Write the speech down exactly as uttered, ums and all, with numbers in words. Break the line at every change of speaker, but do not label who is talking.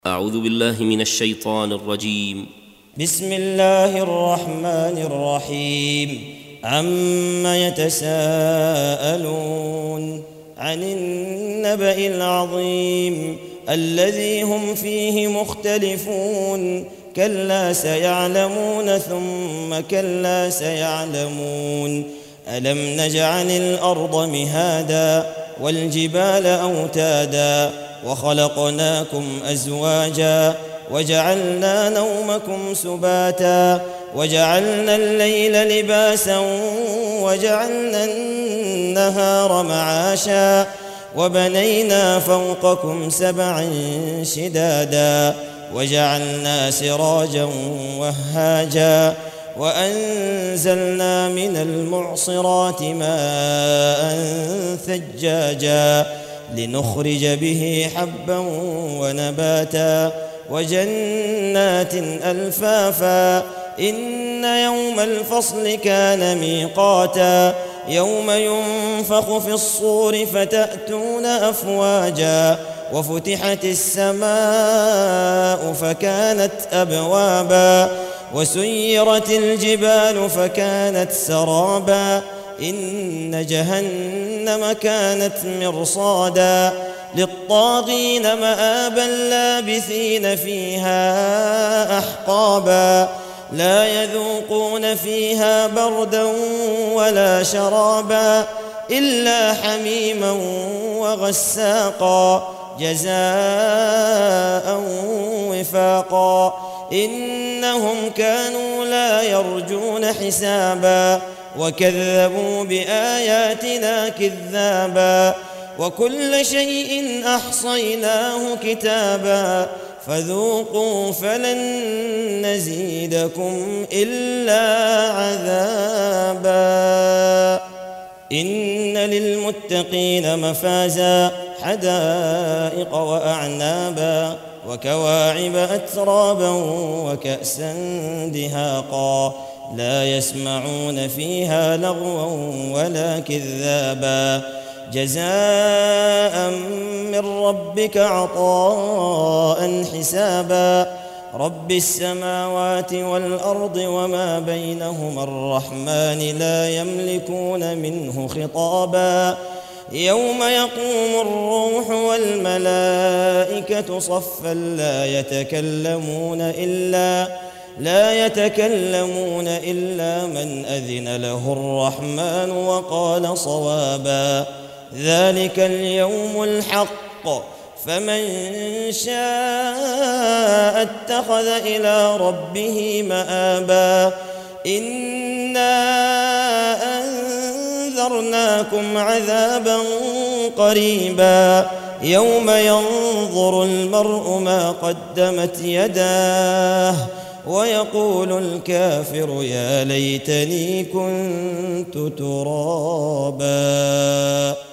أعوذ بالله من الشيطان الرجيم.
بسم الله الرحمن الرحيم. عما يتساءلون عن النبأ العظيم الذي هم فيه مختلفون كلا سيعلمون ثم كلا سيعلمون. ألم نجعل الأرض مهادا والجبال أوتادا وخلقناكم أزواجا وجعلنا نومكم سباتا وجعلنا الليل لباسا وجعلنا النهار معاشا وبنينا فوقكم سبعا شدادا وجعلنا سراجا وهاجا وأنزلنا من المعصرات ماء ثجاجا لنخرج به حبا ونباتا وجنات ألفافا. إن يوم الفصل كان ميقاتا يوم ينفخ في الصور فتأتون أفواجا وفتحت السماء فكانت أبوابا وسيرت الجبال فكانت سرابا. إن جهنم كانت مرصادا للطاغين مآبا لابثين فيها أحقابا لا يذوقون فيها بردا ولا شرابا إلا حميما وغساقا جزاء وفاقا. إنهم كانوا لا يرجون حسابا وكذبوا بآياتنا كذابا وكل شيء أحصيناه كتابا فذوقوا فلن نزيدكم إلا عذابا. إن للمتقين مفازا حدائق وأعنابا وكواعب أترابا وكأسا دهاقا لا يسمعون فيها لغوا ولا كذابا جزاء من ربك عطاء حسابا. رب السماوات والأرض وما بينهما الرحمن لا يملكون منه خطابا. يوم يقوم الروح والملائكة صفا لا يتكلمون إلا لا يتكلمون إلا من أذن له الرحمن وقال صوابا. ذلك اليوم الحق فمن شاء اتخذ إلى ربه مآبا. إنا أنذرناكم عذابا قريبا يوم ينظر المرء ما قدمت يداه ويقول الكافر يا ليتني كنت ترابا.